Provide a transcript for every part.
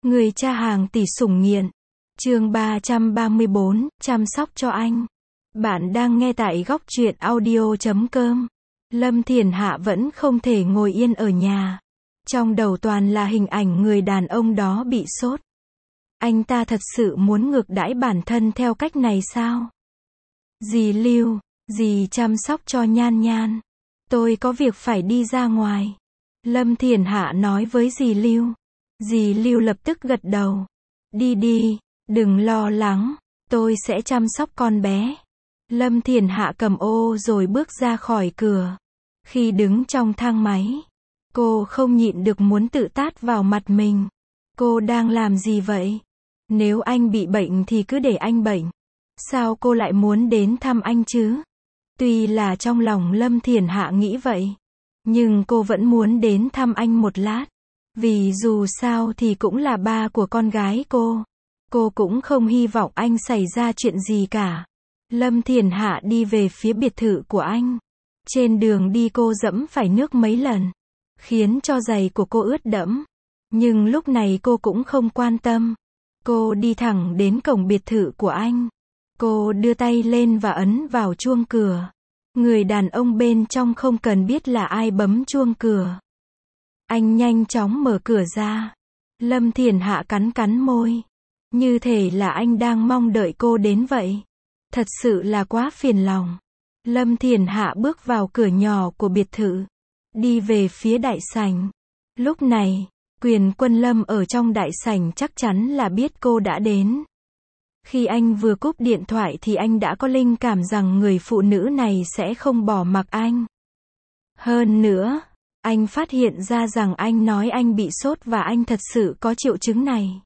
Người cha hàng tỷ sủng nghiện. Chương 334, chăm sóc cho anh. Bạn đang nghe tại góc truyện audio.com. Lâm Thiển Hạ vẫn không thể ngồi yên ở nhà. Trong đầu toàn là hình ảnh người đàn ông đó bị sốt. Anh ta thật sự muốn ngược đãi bản thân theo cách này sao? Dì Lưu, dì chăm sóc cho Nhan Nhan. Tôi có việc phải đi ra ngoài. Lâm Thiển Hạ nói với dì Lưu. Dì Lưu lập tức gật đầu. Đi đi, đừng lo lắng, tôi sẽ chăm sóc con bé. Lâm Thiển Hạ cầm ô rồi bước ra khỏi cửa. Khi đứng trong thang máy, cô không nhịn được muốn tự tát vào mặt mình. Cô đang làm gì vậy? Nếu anh bị bệnh thì cứ để anh bệnh. Sao cô lại muốn đến thăm anh chứ? Tuy là trong lòng Lâm Thiển Hạ nghĩ vậy, nhưng cô vẫn muốn đến thăm anh một lát. Vì dù sao thì cũng là ba của con gái cô. Cô cũng không hy vọng anh xảy ra chuyện gì cả. Lâm Thiển Hạ đi về phía biệt thự của anh. Trên đường đi cô dẫm phải nước mấy lần, khiến cho giày của cô ướt đẫm. Nhưng lúc này cô cũng không quan tâm. Cô đi thẳng đến cổng biệt thự của anh. Cô đưa tay lên và ấn vào chuông cửa. Người đàn ông bên trong không cần biết là ai bấm chuông cửa. Anh nhanh chóng mở cửa ra. Lâm Thiển Hạ cắn cắn môi. Như thể là anh đang mong đợi cô đến vậy. Thật sự là quá phiền lòng. Lâm Thiển Hạ bước vào cửa nhỏ của biệt thự. Đi về phía đại sảnh. Lúc này, Quyền Quân Lâm ở trong đại sảnh chắc chắn là biết cô đã đến. Khi anh vừa cúp điện thoại thì anh đã có linh cảm rằng người phụ nữ này sẽ không bỏ mặc anh. Hơn nữa, anh phát hiện ra rằng anh nói anh bị sốt và anh thật sự có triệu chứng này.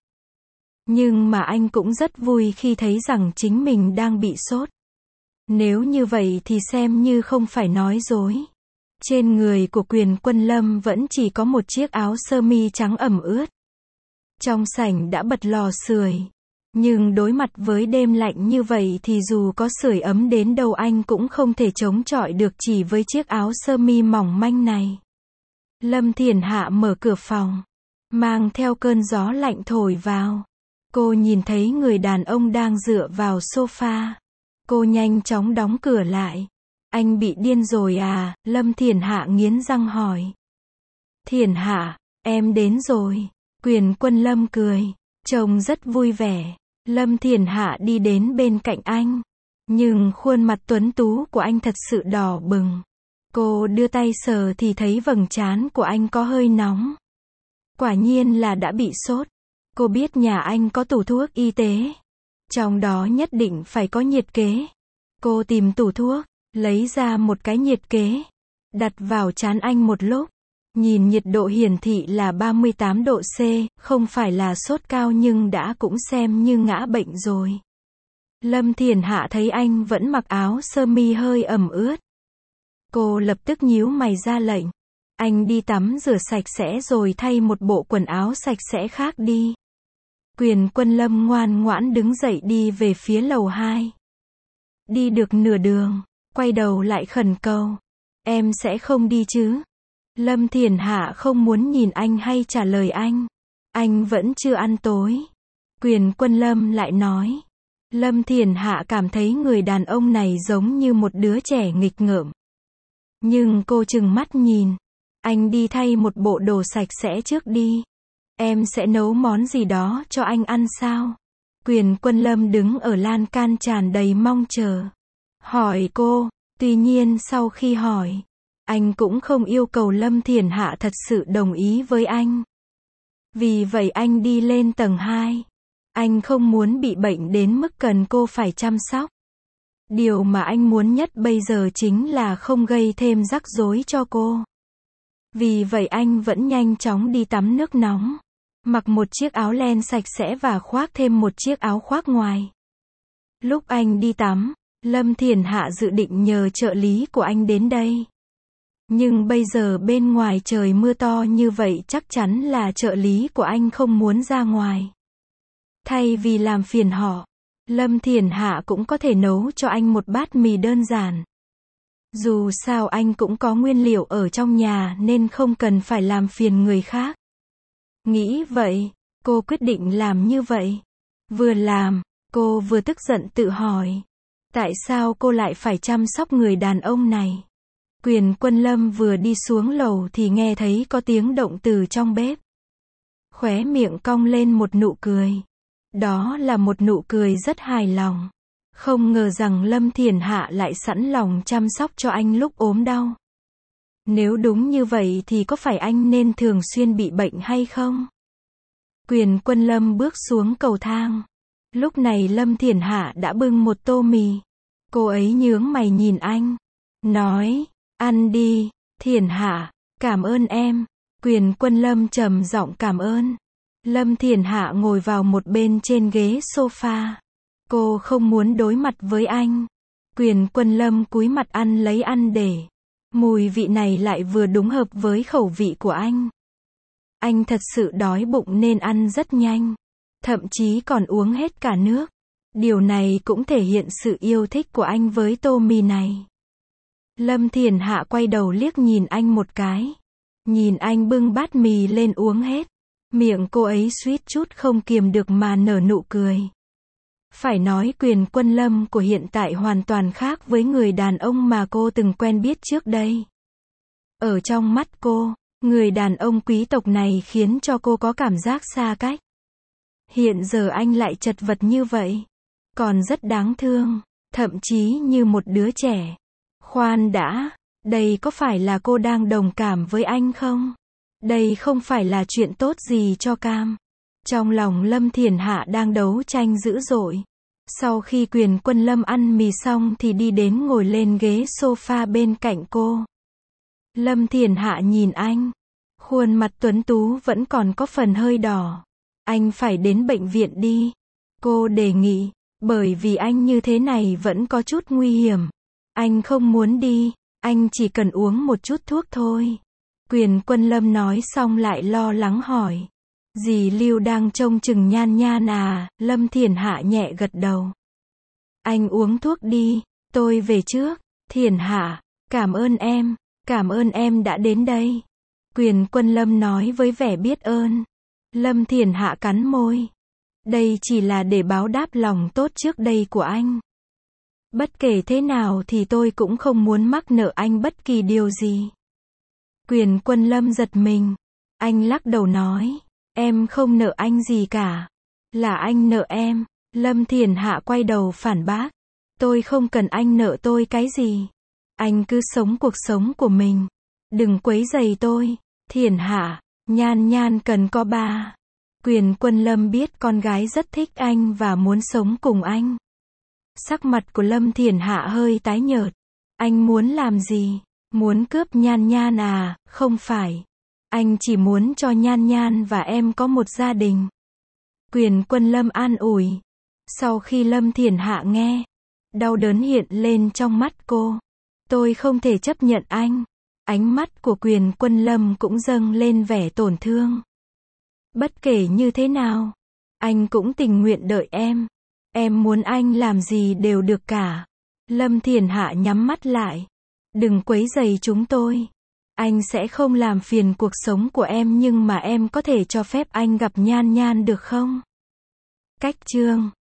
Nhưng mà anh cũng rất vui khi thấy rằng chính mình đang bị sốt. Nếu như vậy thì xem như không phải nói dối. Trên người của Quyền Quân Lâm vẫn chỉ có một chiếc áo sơ mi trắng ẩm ướt. Trong sảnh đã bật lò sưởi. Nhưng đối mặt với đêm lạnh như vậy thì dù có sưởi ấm đến đâu anh cũng không thể chống chọi được chỉ với chiếc áo sơ mi mỏng manh này. Lâm Thiển Hạ mở cửa phòng, mang theo cơn gió lạnh thổi vào. Cô nhìn thấy người đàn ông đang dựa vào sofa. Cô nhanh chóng đóng cửa lại. Anh bị điên rồi à? Lâm Thiển Hạ nghiến răng hỏi. Thiển Hạ, em đến rồi. Quyền Quân Lâm cười, trông rất vui vẻ. Lâm Thiển Hạ đi đến bên cạnh anh. Nhưng khuôn mặt tuấn tú của anh thật sự đỏ bừng. Cô đưa tay sờ thì thấy vầng trán của anh có hơi nóng. Quả nhiên là đã bị sốt. Cô biết nhà anh có tủ thuốc y tế. Trong đó nhất định phải có nhiệt kế. Cô tìm tủ thuốc, lấy ra một cái nhiệt kế, đặt vào trán anh một lúc. Nhìn nhiệt độ hiển thị là 38 độ C, không phải là sốt cao nhưng đã cũng xem như ngã bệnh rồi. Lâm Thiển Hạ thấy anh vẫn mặc áo sơ mi hơi ẩm ướt. Cô lập tức nhíu mày ra lệnh. Anh đi tắm rửa sạch sẽ rồi thay một bộ quần áo sạch sẽ khác đi. Quyền Quân Lâm ngoan ngoãn đứng dậy đi về phía lầu 2. Đi được nửa đường, quay đầu lại khẩn cầu. Em sẽ không đi chứ? Lâm Thiển Hạ không muốn nhìn anh hay trả lời anh. Anh vẫn chưa ăn tối. Quyền Quân Lâm lại nói. Lâm Thiển Hạ cảm thấy người đàn ông này giống như một đứa trẻ nghịch ngợm. Nhưng cô trừng mắt nhìn. Anh đi thay một bộ đồ sạch sẽ trước đi. Em sẽ nấu món gì đó cho anh ăn sao? Quyền Quân Lâm đứng ở lan can tràn đầy mong chờ. Hỏi cô, tuy nhiên sau khi hỏi, anh cũng không yêu cầu Lâm Thiển Hạ thật sự đồng ý với anh. Vì vậy anh đi lên tầng 2. Anh không muốn bị bệnh đến mức cần cô phải chăm sóc. Điều mà anh muốn nhất bây giờ chính là không gây thêm rắc rối cho cô. Vì vậy anh vẫn nhanh chóng đi tắm nước nóng. Mặc một chiếc áo len sạch sẽ và khoác thêm một chiếc áo khoác ngoài. Lúc anh đi tắm, Lâm Thiển Hạ dự định nhờ trợ lý của anh đến đây. Nhưng bây giờ bên ngoài trời mưa to như vậy chắc chắn là trợ lý của anh không muốn ra ngoài. Thay vì làm phiền họ, Lâm Thiển Hạ cũng có thể nấu cho anh một bát mì đơn giản. Dù sao anh cũng có nguyên liệu ở trong nhà nên không cần phải làm phiền người khác. Nghĩ vậy, Cô quyết định làm như vậy. Vừa làm, cô vừa tức giận tự hỏi. Tại sao cô lại phải chăm sóc người đàn ông này? Quyền Quân Lâm vừa đi xuống lầu thì nghe thấy có tiếng động từ trong bếp. Khóe miệng cong lên một nụ cười. Đó là một nụ cười rất hài lòng. Không ngờ rằng Lâm Thiển Hạ lại sẵn lòng chăm sóc cho anh lúc ốm đau. Nếu đúng như vậy thì có phải anh nên thường xuyên bị bệnh hay không? Quyền Quân Lâm bước xuống cầu thang. Lúc này Lâm Thiển Hạ đã bưng một tô mì. Cô ấy nhướng mày nhìn anh. Nói, ăn đi, Thiển Hạ, cảm ơn em. Quyền Quân Lâm trầm giọng cảm ơn. Lâm Thiển Hạ ngồi vào một bên trên ghế sofa. Cô không muốn đối mặt với anh. Quyền Quân Lâm cúi mặt ăn lấy ăn để. Mùi vị này lại vừa đúng hợp với khẩu vị của anh. Anh thật sự đói bụng nên ăn rất nhanh. Thậm chí còn uống hết cả nước. Điều này cũng thể hiện sự yêu thích của anh với tô mì này. Lâm Thiển Hạ quay đầu liếc nhìn anh một cái. Nhìn anh bưng bát mì lên uống hết. Miệng cô ấy suýt chút không kiềm được mà nở nụ cười. Phải nói Quyền Quân Lâm của hiện tại hoàn toàn khác với người đàn ông mà cô từng quen biết trước đây. Ở trong mắt cô, người đàn ông quý tộc này khiến cho cô có cảm giác xa cách. Hiện giờ anh lại chật vật như vậy. Còn rất đáng thương, thậm chí như một đứa trẻ. Khoan đã, đây có phải là cô đang đồng cảm với anh không? Đây không phải là chuyện tốt gì cho Cam. Trong lòng Lâm Thiển Hạ đang đấu tranh dữ dội. Sau khi Quyền Quân Lâm ăn mì xong thì đi đến ngồi lên ghế sofa bên cạnh cô. Lâm Thiển Hạ nhìn anh. Khuôn mặt tuấn tú vẫn còn có phần hơi đỏ. Anh phải đến bệnh viện đi. Cô đề nghị, bởi vì anh như thế này vẫn có chút nguy hiểm. Anh không muốn đi, anh chỉ cần uống một chút thuốc thôi. Quyền Quân Lâm nói xong lại lo lắng hỏi. Dì Lưu đang trông chừng Nhan Nhan à? Lâm Thiển Hạ nhẹ gật đầu. Anh uống thuốc đi, tôi về trước. Thiển Hạ, cảm ơn em đã đến đây. Quyền Quân Lâm nói với vẻ biết ơn. Lâm Thiển Hạ cắn môi. Đây chỉ là để báo đáp lòng tốt trước đây của anh. Bất kể thế nào thì tôi cũng không muốn mắc nợ anh bất kỳ điều gì. Quyền Quân Lâm giật mình. Anh lắc đầu nói. Em không nợ anh gì cả. Là anh nợ em. Lâm Thiển Hạ quay đầu phản bác. Tôi không cần anh nợ tôi cái gì. Anh cứ sống cuộc sống của mình. Đừng quấy rầy tôi. Thiển Hạ, Nhan Nhan cần có ba. Quyền Quân Lâm biết con gái rất thích anh và muốn sống cùng anh. Sắc mặt của Lâm Thiển Hạ hơi tái nhợt. Anh muốn làm gì? Muốn cướp Nhan Nhan à? Không phải. Anh chỉ muốn cho Nhan Nhan và em có một gia đình. Quyền Quân Lâm an ủi. Sau khi Lâm Thiển Hạ nghe, đau đớn hiện lên trong mắt cô. Tôi không thể chấp nhận anh. Ánh mắt của Quyền Quân Lâm cũng dâng lên vẻ tổn thương. Bất kể như thế nào, anh cũng tình nguyện đợi em. Em muốn anh làm gì đều được cả. Lâm Thiển Hạ nhắm mắt lại. Đừng quấy rầy chúng tôi. Anh sẽ không làm phiền cuộc sống của em nhưng mà em có thể cho phép anh gặp Nhan Nhan được không? Cách chương